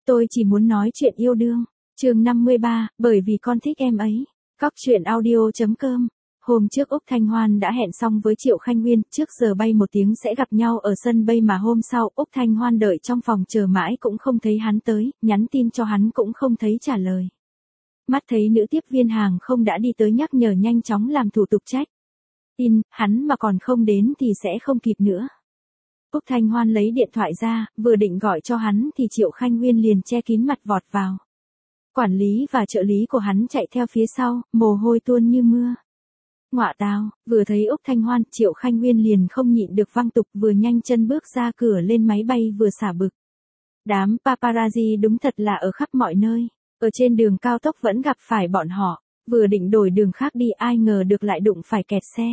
Tôi chỉ muốn nói chuyện yêu đương. Chương 53, bởi vì con thích em ấy. Cóc truyện audio.com. Hôm trước Úc Thanh Hoan đã hẹn xong với Triệu Khanh Nguyên, trước giờ bay một tiếng sẽ gặp nhau ở sân bay mà hôm sau Úc Thanh Hoan đợi trong phòng chờ mãi cũng không thấy hắn tới, nhắn tin cho hắn cũng không thấy trả lời. Mắt thấy nữ tiếp viên hàng không đã đi tới nhắc nhở nhanh chóng làm thủ tục check in, hắn mà còn không đến thì sẽ không kịp nữa. Úc Thanh Hoan lấy điện thoại ra, vừa định gọi cho hắn thì Triệu Khanh Nguyên liền che kín mặt vọt vào. Quản lý và trợ lý của hắn chạy theo phía sau, mồ hôi tuôn như mưa. Ngọa tào, vừa thấy Úc Thanh Hoan, Triệu Khanh Nguyên liền không nhịn được văng tục, vừa nhanh chân bước ra cửa lên máy bay vừa xả bực. Đám paparazzi đúng thật là ở khắp mọi nơi, ở trên đường cao tốc vẫn gặp phải bọn họ, vừa định đổi đường khác đi ai ngờ được lại đụng phải kẹt xe.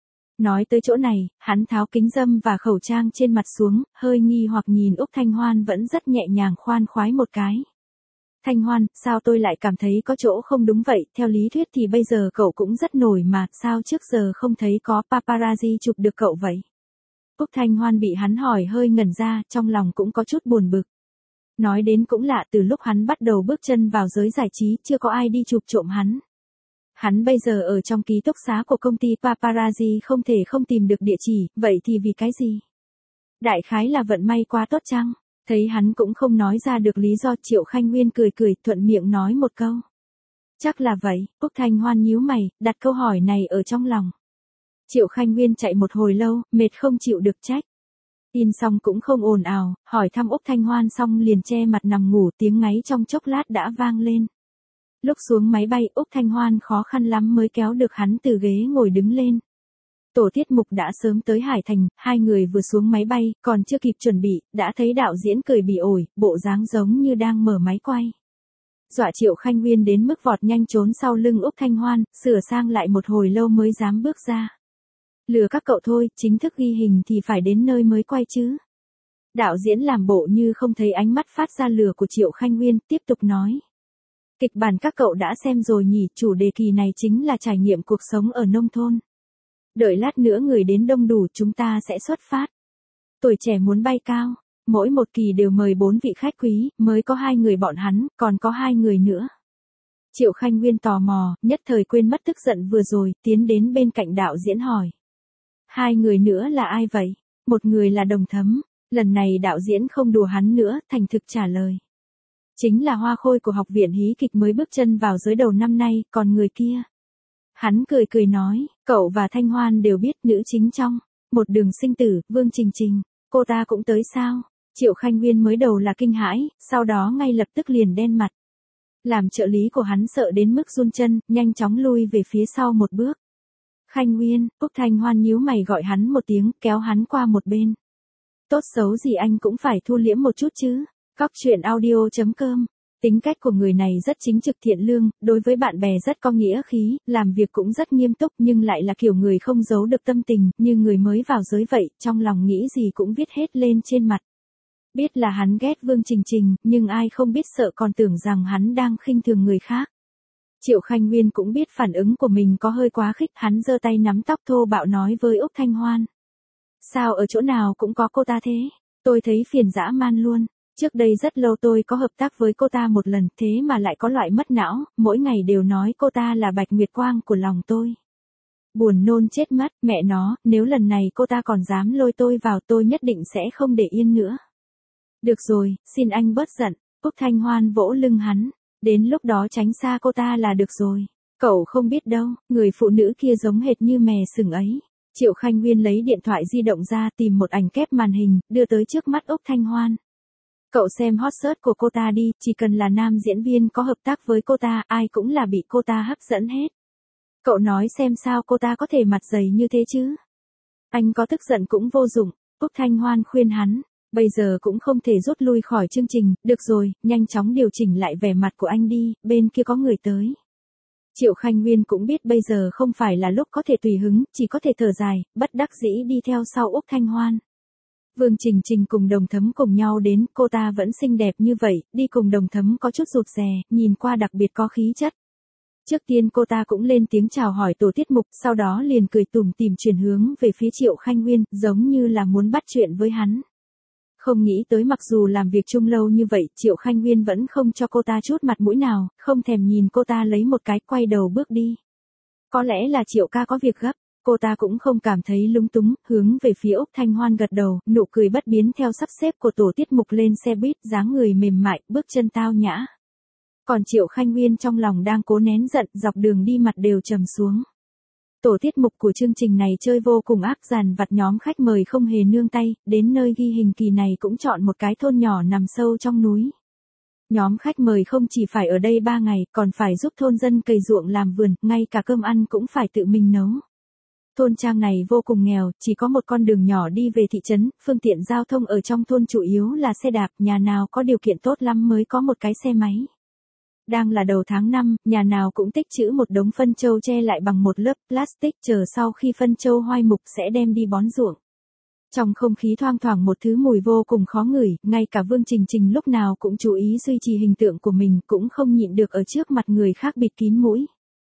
Nói tới chỗ này, hắn tháo kính râm và khẩu trang trên mặt xuống, hơi nghi hoặc nhìn Úc Thanh Hoan vẫn rất nhẹ nhàng khoan khoái một cái. Thanh Hoan, sao tôi lại cảm thấy có chỗ không đúng vậy, theo lý thuyết thì bây giờ cậu cũng rất nổi mà, sao trước giờ không thấy có paparazzi chụp được cậu vậy? Úc Thanh Hoan bị hắn hỏi hơi ngẩn ra, trong lòng cũng có chút buồn bực. Nói đến cũng lạ, từ lúc hắn bắt đầu bước chân vào giới giải trí chưa có ai đi chụp trộm hắn. Hắn bây giờ ở trong ký túc xá của công ty paparazzi không thể không tìm được địa chỉ, vậy thì vì cái gì? Đại khái là vận may quá tốt chăng? Thấy hắn cũng không nói ra được lý do, Triệu Khanh Nguyên cười cười thuận miệng nói một câu. Chắc là vậy, Úc Thanh Hoan nhíu mày, đặt câu hỏi này ở trong lòng. Triệu Khanh Nguyên chạy một hồi lâu, mệt không chịu được trách. In xong cũng không ồn ào, hỏi thăm Úc Thanh Hoan xong liền che mặt nằm ngủ, tiếng ngáy trong chốc lát đã vang lên. Lúc xuống máy bay Úc Thanh Hoan khó khăn lắm mới kéo được hắn từ ghế ngồi đứng lên. Tổ tiết mục đã sớm tới Hải Thành, hai người vừa xuống máy bay, còn chưa kịp chuẩn bị, đã thấy đạo diễn cười bỉ ổi, bộ dáng giống như đang mở máy quay. Dọa Triệu Khanh Nguyên đến mức vọt nhanh trốn sau lưng Úc Thanh Hoan, sửa sang lại một hồi lâu mới dám bước ra. Lừa các cậu thôi, chính thức ghi hình thì phải đến nơi mới quay chứ. Đạo diễn làm bộ như không thấy ánh mắt phát ra lừa của Triệu Khanh Nguyên, tiếp tục nói. Kịch bản các cậu đã xem rồi nhỉ, chủ đề kỳ này chính là trải nghiệm cuộc sống ở nông thôn. Đợi lát nữa người đến đông đủ chúng ta sẽ xuất phát. Tuổi trẻ muốn bay cao, mỗi một kỳ đều mời 4 vị khách quý, mới có 2 người bọn hắn, còn có 2 người nữa. Triệu Khanh Nguyên tò mò, nhất thời quên mất tức giận vừa rồi, tiến đến bên cạnh đạo diễn hỏi. 2 người nữa là ai vậy? Một người là Đồng Thấm, lần này đạo diễn không đùa hắn nữa, thành thực trả lời. Chính là hoa khôi của học viện hí kịch mới bước chân vào giới đầu năm nay, còn người kia. Hắn cười cười nói, cậu và Thanh Hoan đều biết nữ chính trong Một Đường Sinh Tử, Vương Trình Trình, cô ta cũng tới sao? Triệu Khanh Nguyên mới đầu là kinh hãi, sau đó ngay lập tức liền đen mặt. Làm trợ lý của hắn sợ đến mức run chân, nhanh chóng lui về phía sau một bước. Khanh Nguyên, Úc Thanh Hoan nhíu mày gọi hắn một tiếng, kéo hắn qua một bên. Tốt xấu gì anh cũng phải thu liễm một chút chứ. Cóc truyện audio.com. Tính cách của người này rất chính trực thiện lương, đối với bạn bè rất có nghĩa khí, làm việc cũng rất nghiêm túc nhưng lại là kiểu người không giấu được tâm tình, như người mới vào giới vậy, trong lòng nghĩ gì cũng viết hết lên trên mặt. Biết là hắn ghét Vương Trình Trình, nhưng ai không biết sợ còn tưởng rằng hắn đang khinh thường người khác. Triệu Khanh Nguyên cũng biết phản ứng của mình có hơi quá khích, hắn giơ tay nắm tóc thô bạo nói với Úc Thanh Hoan. Sao ở chỗ nào cũng có cô ta thế? Tôi thấy phiền dã man luôn. Trước đây rất lâu tôi có hợp tác với cô ta một lần, thế mà lại có loại mất não, mỗi ngày đều nói cô ta là Bạch Nguyệt Quang của lòng tôi. Buồn nôn chết mất, mẹ nó, nếu lần này cô ta còn dám lôi tôi vào tôi nhất định sẽ không để yên nữa. Được rồi, xin anh bớt giận, Úc Thanh Hoan vỗ lưng hắn, đến lúc đó tránh xa cô ta là được rồi. Cậu không biết đâu, người phụ nữ kia giống hệt như mè sừng ấy. Triệu Khanh Nguyên lấy điện thoại di động ra tìm một ảnh kép màn hình, đưa tới trước mắt Úc Thanh Hoan. Cậu xem hot search của cô ta đi, chỉ cần là nam diễn viên có hợp tác với cô ta, ai cũng là bị cô ta hấp dẫn hết. Cậu nói xem sao cô ta có thể mặt dày như thế chứ? Anh có tức giận cũng vô dụng, Úc Thanh Hoan khuyên hắn, bây giờ cũng không thể rút lui khỏi chương trình, được rồi, nhanh chóng điều chỉnh lại vẻ mặt của anh đi, bên kia có người tới. Triệu Khanh Nguyên cũng biết bây giờ không phải là lúc có thể tùy hứng, chỉ có thể thở dài, bất đắc dĩ đi theo sau Úc Thanh Hoan. Vương Trình Trình cùng Đồng Thấm cùng nhau đến, cô ta vẫn xinh đẹp như vậy, đi cùng Đồng Thấm có chút rụt rè, nhìn qua đặc biệt có khí chất. Trước tiên cô ta cũng lên tiếng chào hỏi tổ tiết mục, sau đó liền cười tủm tỉm chuyển hướng về phía Triệu Khanh Nguyên, giống như là muốn bắt chuyện với hắn. Không nghĩ tới mặc dù làm việc chung lâu như vậy, Triệu Khanh Nguyên vẫn không cho cô ta chút mặt mũi nào, không thèm nhìn cô ta lấy một cái, quay đầu bước đi. Có lẽ là Triệu ca có việc gấp, cô ta cũng không cảm thấy lúng túng, hướng về phía Úc Thanh Hoan gật đầu, nụ cười bất biến theo sắp xếp của tổ tiết mục lên xe buýt, dáng người mềm mại, bước chân tao nhã. Còn Triệu Khanh Nguyên trong lòng đang cố nén giận, dọc đường đi mặt đều trầm xuống. Tổ tiết mục của chương trình này chơi vô cùng ác, dàn vặt nhóm khách mời không hề nương tay, đến nơi ghi hình kỳ này cũng chọn một cái thôn nhỏ nằm sâu trong núi. Nhóm khách mời không chỉ phải ở đây 3 ngày, còn phải giúp thôn dân cày ruộng làm vườn, ngay cả cơm ăn cũng phải tự mình nấu. Thôn trang này vô cùng nghèo, chỉ có một con đường nhỏ đi về thị trấn, phương tiện giao thông ở trong thôn chủ yếu là xe đạp, nhà nào có điều kiện tốt lắm mới có một cái xe máy. Đang là đầu tháng 5, nhà nào cũng tích trữ một đống phân trâu che lại bằng một lớp plastic, chờ sau khi phân trâu hoai mục sẽ đem đi bón ruộng. Trong không khí thoang thoảng một thứ mùi vô cùng khó ngửi, ngay cả Vương Trình Trình lúc nào cũng chú ý duy trì hình tượng của mình, cũng không nhịn được ở trước mặt người khác bịt kín mũi.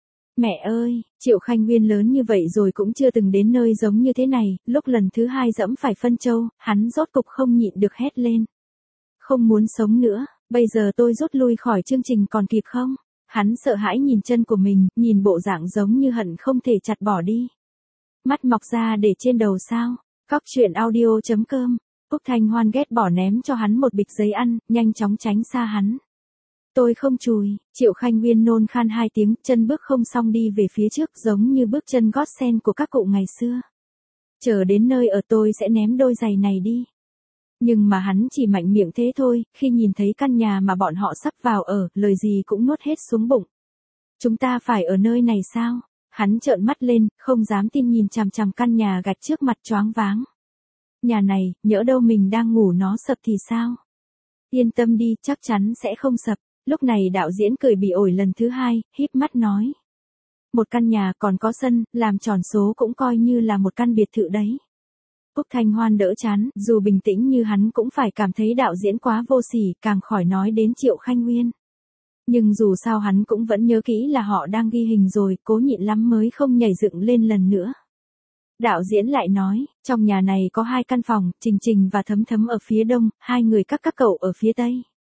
Mẹ ơi, Triệu Khanh Nguyên lớn như vậy rồi cũng chưa từng đến nơi giống như thế này, lúc lần thứ 2 dẫm phải phân trâu, hắn rốt cục không nhịn được hét lên. Không muốn sống nữa, bây giờ tôi rút lui khỏi chương trình còn kịp không? Hắn sợ hãi nhìn chân của mình, nhìn bộ dạng giống như hận không thể chặt bỏ đi. Mắt mọc ra để trên đầu sao? Cóc truyện audio.com. Úc Thanh Hoan ghét bỏ ném cho hắn một bịch giấy ăn, nhanh chóng tránh xa hắn. Tôi không chùi, Triệu Khanh Nguyên nôn khan 2 tiếng, chân bước không xong đi về phía trước giống như bước chân gót sen của các cụ ngày xưa. Chờ đến nơi ở tôi sẽ ném đôi giày này đi. Nhưng mà hắn chỉ mạnh miệng thế thôi, khi nhìn thấy căn nhà mà bọn họ sắp vào ở, lời gì cũng nuốt hết xuống bụng. Chúng ta phải ở nơi này sao? Hắn trợn mắt lên, không dám tin nhìn chằm chằm căn nhà gạch trước mặt choáng váng. Nhà này, nhỡ đâu mình đang ngủ nó sập thì sao? Yên tâm đi, chắc chắn sẽ không sập. Lúc này đạo diễn cười bỉ ổi lần thứ 2, híp mắt nói. Một căn nhà còn có sân, làm tròn số cũng coi như là một căn biệt thự đấy. Úc Thanh Hoan đỡ chán, dù bình tĩnh như hắn cũng phải cảm thấy đạo diễn quá vô sỉ, càng khỏi nói đến Triệu Khanh Nguyên. Nhưng dù sao hắn cũng vẫn nhớ kỹ là họ đang ghi hình rồi, cố nhịn lắm mới không nhảy dựng lên lần nữa. Đạo diễn lại nói, trong nhà này có 2 căn phòng, Trình Trình và Thấm Thấm ở phía đông, 2 người các cậu ở phía tây.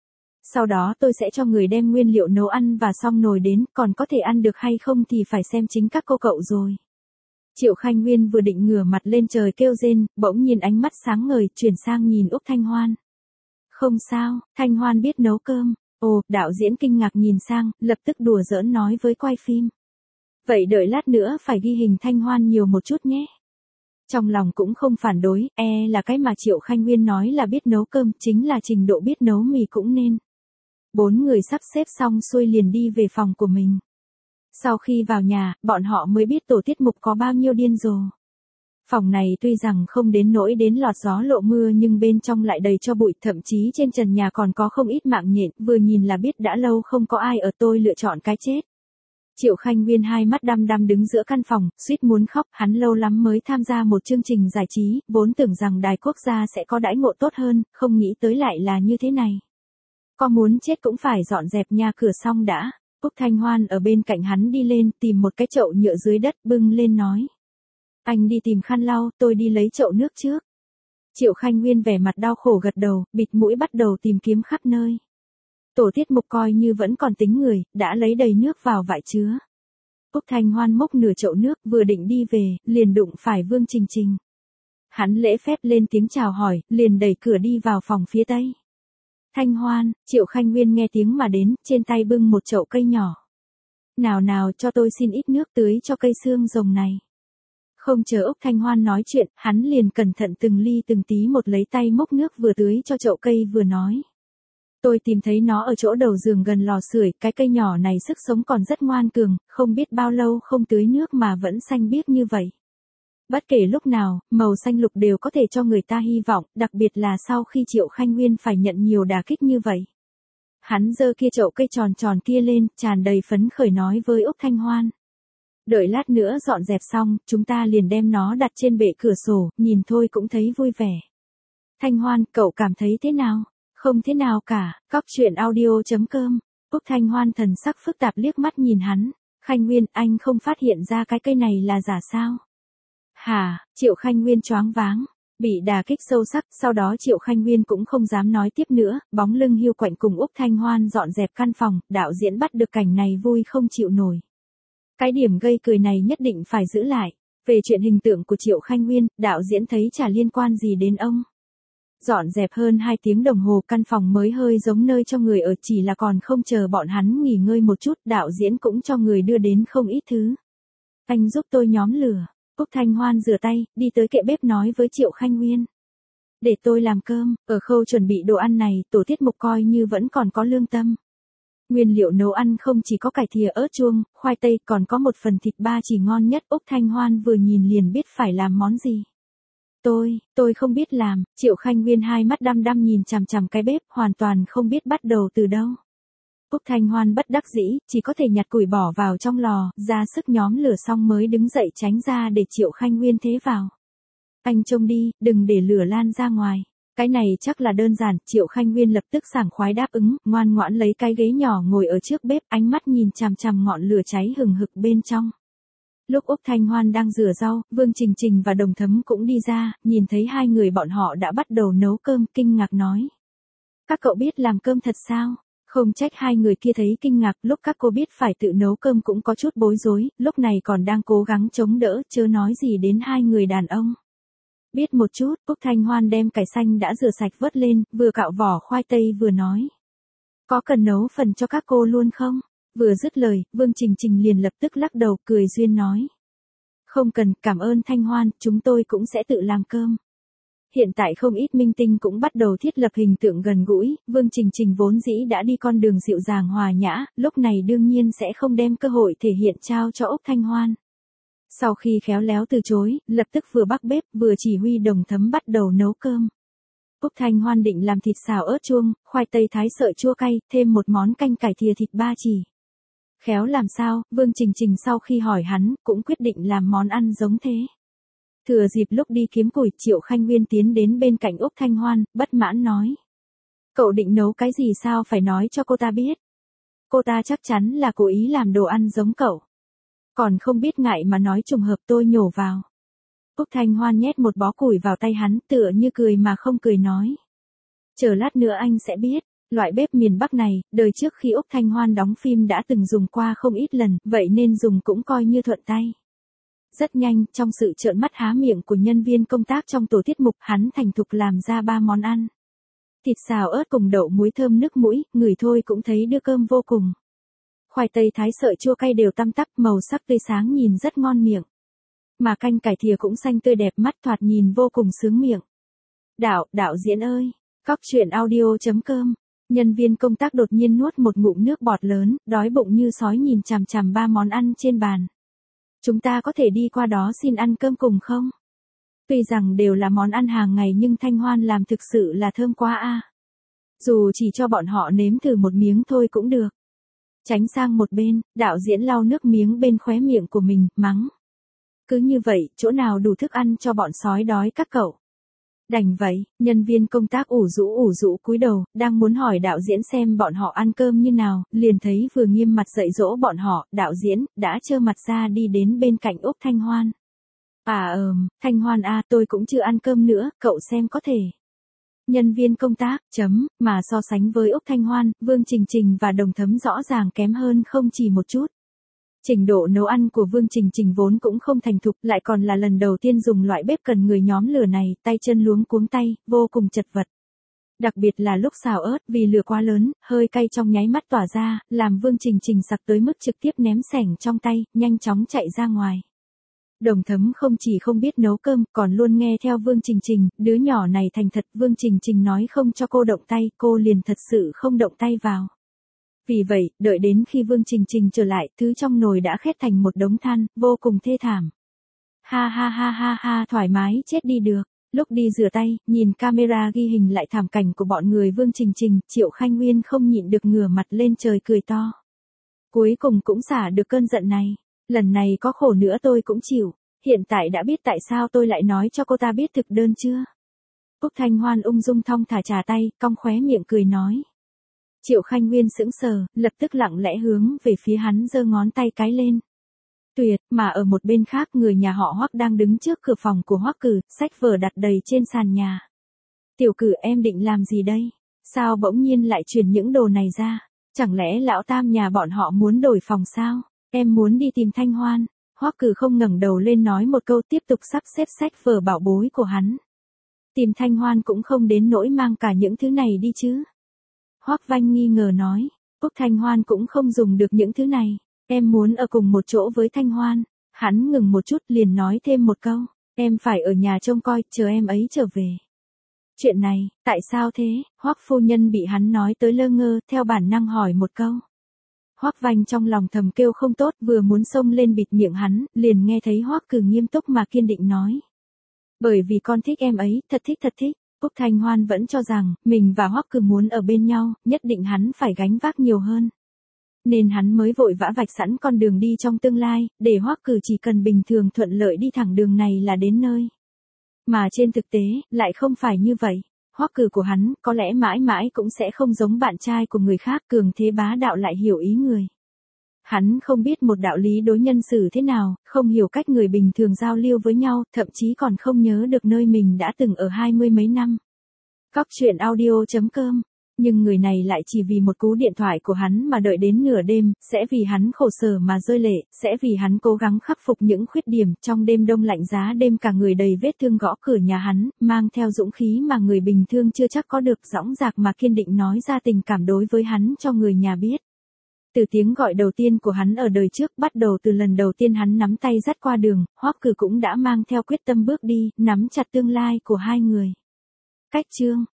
Sau đó tôi sẽ cho người đem nguyên liệu nấu ăn và xong nồi đến, còn có thể ăn được hay không thì phải xem chính các cô cậu rồi. Triệu Khanh Nguyên vừa định ngửa mặt lên trời kêu rên, bỗng nhiên ánh mắt sáng ngời, chuyển sang nhìn Úc Thanh Hoan. Không sao, Thanh Hoan biết nấu cơm. Ồ, đạo diễn kinh ngạc nhìn sang, lập tức đùa giỡn nói với quay phim. Vậy đợi lát nữa phải ghi hình Thanh Hoan nhiều một chút nhé. Trong lòng cũng không phản đối, là cái mà Triệu Khanh Nguyên nói là biết nấu cơm, chính là trình độ biết nấu mì cũng nên. 4 người sắp xếp xong xuôi liền đi về phòng của mình. Sau khi vào nhà, bọn họ mới biết tổ tiết mục có bao nhiêu điên rồ. Phòng này tuy rằng không đến nỗi đến lọt gió lộ mưa nhưng bên trong lại đầy cho bụi, thậm chí trên trần nhà còn có không ít mạng nhện, vừa nhìn là biết đã lâu không có ai ở, tôi lựa chọn cái chết. Triệu Khanh Nguyên hai mắt đăm đăm đứng giữa căn phòng, suýt muốn khóc, hắn lâu lắm mới tham gia một chương trình giải trí, vốn tưởng rằng đài quốc gia sẽ có đãi ngộ tốt hơn, không nghĩ tới lại là như thế này. Có muốn chết cũng phải dọn dẹp nhà cửa xong đã. Úc Thanh Hoan ở bên cạnh hắn đi lên, tìm một cái chậu nhựa dưới đất, bưng lên nói. Anh đi tìm khăn lau, tôi đi lấy chậu nước trước. Triệu Khanh Nguyên vẻ mặt đau khổ gật đầu, bịt mũi bắt đầu tìm kiếm khắp nơi. Tổ tiết mục coi như vẫn còn tính người, đã lấy đầy nước vào vại chứa. Úc Thanh Hoan múc nửa chậu nước, vừa định đi về, liền đụng phải Vương Trình Trình. Hắn lễ phép lên tiếng chào hỏi, liền đẩy cửa đi vào phòng phía tây. Thanh Hoan, Triệu Khanh Nguyên nghe tiếng mà đến, trên tay bưng một chậu cây nhỏ. Nào nào cho tôi xin ít nước tưới cho cây xương rồng này. Không chờ Úc Thanh Hoan nói chuyện, hắn liền cẩn thận từng ly từng tí một lấy tay múc nước vừa tưới cho chậu cây vừa nói. Tôi tìm thấy nó ở chỗ đầu giường gần lò sưởi, cái cây nhỏ này sức sống còn rất ngoan cường, không biết bao lâu không tưới nước mà vẫn xanh biếc như vậy. Bất kể lúc nào, màu xanh lục đều có thể cho người ta hy vọng, đặc biệt là sau khi Triệu Khanh Nguyên phải nhận nhiều đả kích như vậy. Hắn giơ kia chậu cây tròn tròn kia lên, tràn đầy phấn khởi nói với Úc Thanh Hoan. Đợi lát nữa dọn dẹp xong, chúng ta liền đem nó đặt trên bệ cửa sổ, nhìn thôi cũng thấy vui vẻ. Thanh Hoan, cậu cảm thấy thế nào? Không thế nào cả, cóc truyện audio.com. Úc Thanh Hoan thần sắc phức tạp liếc mắt nhìn hắn. Khanh Nguyên, anh không phát hiện ra cái cây này là giả sao? Hả, Triệu Khanh Nguyên choáng váng. Bị đả kích sâu sắc, sau đó Triệu Khanh Nguyên cũng không dám nói tiếp nữa, bóng lưng hiu quạnh cùng Úc Thanh Hoan dọn dẹp căn phòng, đạo diễn bắt được cảnh này vui không chịu nổi. Cái điểm gây cười này nhất định phải giữ lại. Về chuyện hình tượng của Triệu Khanh Nguyên, đạo diễn thấy chả liên quan gì đến ông. Dọn dẹp hơn 2 tiếng đồng hồ, căn phòng mới hơi giống nơi cho người ở, chỉ là còn không chờ bọn hắn nghỉ ngơi một chút, đạo diễn cũng cho người đưa đến không ít thứ. Anh giúp tôi nhóm lửa. Úc Thanh Hoan rửa tay, đi tới kệ bếp nói với Triệu Khanh Nguyên. Để tôi làm cơm, ở khâu chuẩn bị đồ ăn này, tổ tiết mục coi như vẫn còn có lương tâm. Nguyên liệu nấu ăn không chỉ có cải thìa ớt chuông, khoai tây, còn có một phần thịt ba chỉ ngon nhất. Úc Thanh Hoan vừa nhìn liền biết phải làm món gì. Tôi không biết làm. Triệu Khanh Nguyên hai mắt đăm đăm nhìn chằm chằm cái bếp, hoàn toàn không biết bắt đầu từ đâu. Úc Thanh Hoan bất đắc dĩ, chỉ có thể nhặt củi bỏ vào trong lò, ra sức nhóm lửa xong mới đứng dậy tránh ra để Triệu Khanh Nguyên thế vào. Anh trông đi, đừng để lửa lan ra ngoài. Cái này chắc là đơn giản, Triệu Khanh Nguyên lập tức sảng khoái đáp ứng, ngoan ngoãn lấy cái ghế nhỏ ngồi ở trước bếp, ánh mắt nhìn chằm chằm ngọn lửa cháy hừng hực bên trong. Lúc Úc Thanh Hoan đang rửa rau, Vương Trình Trình và Đồng Thấm cũng đi ra, nhìn thấy hai người bọn họ đã bắt đầu nấu cơm, kinh ngạc nói. Các cậu biết làm cơm thật sao? Không trách hai người kia thấy kinh ngạc, lúc các cô biết phải tự nấu cơm cũng có chút bối rối, lúc này còn đang cố gắng chống đỡ, chớ nói gì đến hai người đàn ông. Biết một chút, Úc Thanh Hoan đem cải xanh đã rửa sạch vớt lên, vừa cạo vỏ khoai tây vừa nói. Có cần nấu phần cho các cô luôn không? Vừa dứt lời, Vương Trình Trình liền lập tức lắc đầu cười duyên nói. Không cần, cảm ơn Thanh Hoan, chúng tôi cũng sẽ tự làm cơm. Hiện tại không ít minh tinh cũng bắt đầu thiết lập hình tượng gần gũi, Vương Trình Trình vốn dĩ đã đi con đường dịu dàng hòa nhã, lúc này đương nhiên sẽ không đem cơ hội thể hiện trao cho Úc Thanh Hoan. Sau khi khéo léo từ chối, lập tức vừa bắc bếp vừa chỉ huy Đồng Thấm bắt đầu nấu cơm. Úc Thanh Hoan định làm thịt xào ớt chuông, khoai tây thái sợi chua cay, thêm một món canh cải thìa thịt ba chỉ. Khéo làm sao, Vương Trình Trình sau khi hỏi hắn, cũng quyết định làm món ăn giống thế. Thừa dịp lúc đi kiếm củi, Triệu Khanh Nguyên tiến đến bên cạnh Úc Thanh Hoan, bất mãn nói. Cậu định nấu cái gì sao phải nói cho cô ta biết. Cô ta chắc chắn là cố ý làm đồ ăn giống cậu. Còn không biết ngại mà nói trùng hợp tôi nhổ vào. Úc Thanh Hoan nhét một bó củi vào tay hắn, tựa như cười mà không cười nói. Chờ lát nữa anh sẽ biết. Loại bếp miền Bắc này, đời trước khi Úc Thanh Hoan đóng phim đã từng dùng qua không ít lần, vậy nên dùng cũng coi như thuận tay. Rất nhanh, trong sự trợn mắt há miệng của nhân viên công tác trong tổ tiết mục, hắn thành thục làm ra 3 món ăn. Thịt xào ớt cùng đậu muối thơm nước mũi, ngửi thôi cũng thấy đưa cơm vô cùng. Khoai tây thái sợi chua cay đều tăm tắp, màu sắc tươi sáng nhìn rất ngon miệng. Mà canh cải thìa cũng xanh tươi đẹp mắt, thoạt nhìn vô cùng sướng miệng. Đạo diễn ơi, Cóc Truyện Audio.com. Nhân viên công tác đột nhiên nuốt một ngụm nước bọt lớn, đói bụng như sói nhìn chằm chằm 3 món ăn trên bàn. Chúng ta có thể đi qua đó xin ăn cơm cùng không? Tuy rằng đều là món ăn hàng ngày nhưng Thanh Hoan làm thực sự là thơm quá a. Dù chỉ cho bọn họ nếm thử một miếng thôi cũng được. Tránh sang một bên, đạo diễn lau nước miếng bên khóe miệng của mình, mắng. Cứ như vậy, chỗ nào đủ thức ăn cho bọn sói đói các cậu. Đành vậy, nhân viên công tác ủ rũ cúi đầu, đang muốn hỏi đạo diễn xem bọn họ ăn cơm như nào, liền thấy vừa nghiêm mặt dạy dỗ bọn họ, đạo diễn, đã trơ mặt ra đi đến bên cạnh Úc Thanh Hoan. Thanh Hoan tôi cũng chưa ăn cơm nữa, cậu xem có thể. Nhân viên công tác, mà so sánh với Úc Thanh Hoan, Vương Trình Trình và Đồng Thấm rõ ràng kém hơn không chỉ một chút. Trình độ nấu ăn của Vương Trình Trình vốn cũng không thành thục, lại còn là lần đầu tiên dùng loại bếp cần người nhóm lửa này, tay chân luống cuống tay, vô cùng chật vật. Đặc biệt là lúc xào ớt, vì lửa quá lớn, hơi cay trong nháy mắt tỏa ra, làm Vương Trình Trình sặc tới mức trực tiếp ném xẻng trong tay, nhanh chóng chạy ra ngoài. Đồng Thấm không chỉ không biết nấu cơm, còn luôn nghe theo Vương Trình Trình, đứa nhỏ này thành thật, Vương Trình Trình nói không cho cô động tay, cô liền thật sự không động tay vào. Vì vậy, đợi đến khi Vương Trình Trình trở lại, thứ trong nồi đã khét thành một đống than, vô cùng thê thảm. Ha, thoải mái chết đi được. Lúc đi rửa tay, nhìn camera ghi hình lại thảm cảnh của bọn người Vương Trình Trình, Triệu Khanh Nguyên không nhịn được ngửa mặt lên trời cười to. Cuối cùng cũng xả được cơn giận này. Lần này có khổ nữa tôi cũng chịu. Hiện tại đã biết tại sao tôi lại nói cho cô ta biết thực đơn chưa? Úc Thanh Hoan ung dung thong thả trà tay, cong khóe miệng cười nói. Triệu Khanh Nguyên sững sờ, lập tức lặng lẽ hướng về phía hắn giơ ngón tay cái lên. Tuyệt, mà ở một bên khác người nhà họ Hoắc đang đứng trước cửa phòng của Hoắc Cử, sách vở đặt đầy trên sàn nhà. Tiểu Cử em định làm gì đây? Sao bỗng nhiên lại chuyển những đồ này ra? Chẳng lẽ lão tam nhà bọn họ muốn đổi phòng sao? Em muốn đi tìm Thanh Hoan. Hoắc Cử không ngẩng đầu lên nói một câu tiếp tục sắp xếp sách vở bảo bối của hắn. Tìm Thanh Hoan cũng không đến nỗi mang cả những thứ này đi chứ. Hoắc Vanh nghi ngờ nói, Úc Thanh Hoan cũng không dùng được những thứ này. Em muốn ở cùng một chỗ với Thanh Hoan. Hắn ngừng một chút liền nói thêm một câu, em phải ở nhà trông coi, chờ em ấy trở về. Chuyện này, tại sao thế? Hoắc phu nhân bị hắn nói tới lơ ngơ, theo bản năng hỏi một câu. Hoắc Vanh trong lòng thầm kêu không tốt, vừa muốn xông lên bịt miệng hắn, liền nghe thấy Hoắc Cử nghiêm túc mà kiên định nói. Bởi vì con thích em ấy, thật thích. Úc Thanh Hoan vẫn cho rằng, mình và Hoắc Cử muốn ở bên nhau, nhất định hắn phải gánh vác nhiều hơn. Nên hắn mới vội vã vạch sẵn con đường đi trong tương lai, để Hoắc Cử chỉ cần bình thường thuận lợi đi thẳng đường này là đến nơi. Mà trên thực tế, lại không phải như vậy. Hoắc Cử của hắn, có lẽ mãi mãi cũng sẽ không giống bạn trai của người khác, cường thế bá đạo lại hiểu ý người. Hắn không biết một đạo lý đối nhân xử thế nào, không hiểu cách người bình thường giao lưu với nhau, thậm chí còn không nhớ được nơi mình đã từng ở 20 mấy năm. Coctruyện.audio.com. Nhưng người này lại chỉ vì một cú điện thoại của hắn mà đợi đến nửa đêm, sẽ vì hắn khổ sở mà rơi lệ, sẽ vì hắn cố gắng khắc phục những khuyết điểm, trong đêm đông lạnh giá đêm cả người đầy vết thương gõ cửa nhà hắn, mang theo dũng khí mà người bình thường chưa chắc có được, dõng dạc mà kiên định nói ra tình cảm đối với hắn cho người nhà biết. Từ tiếng gọi đầu tiên của hắn ở đời trước, bắt đầu từ lần đầu tiên hắn nắm tay dắt qua đường, Hoắc Cử cũng đã mang theo quyết tâm bước đi, nắm chặt tương lai của hai người. Cách chương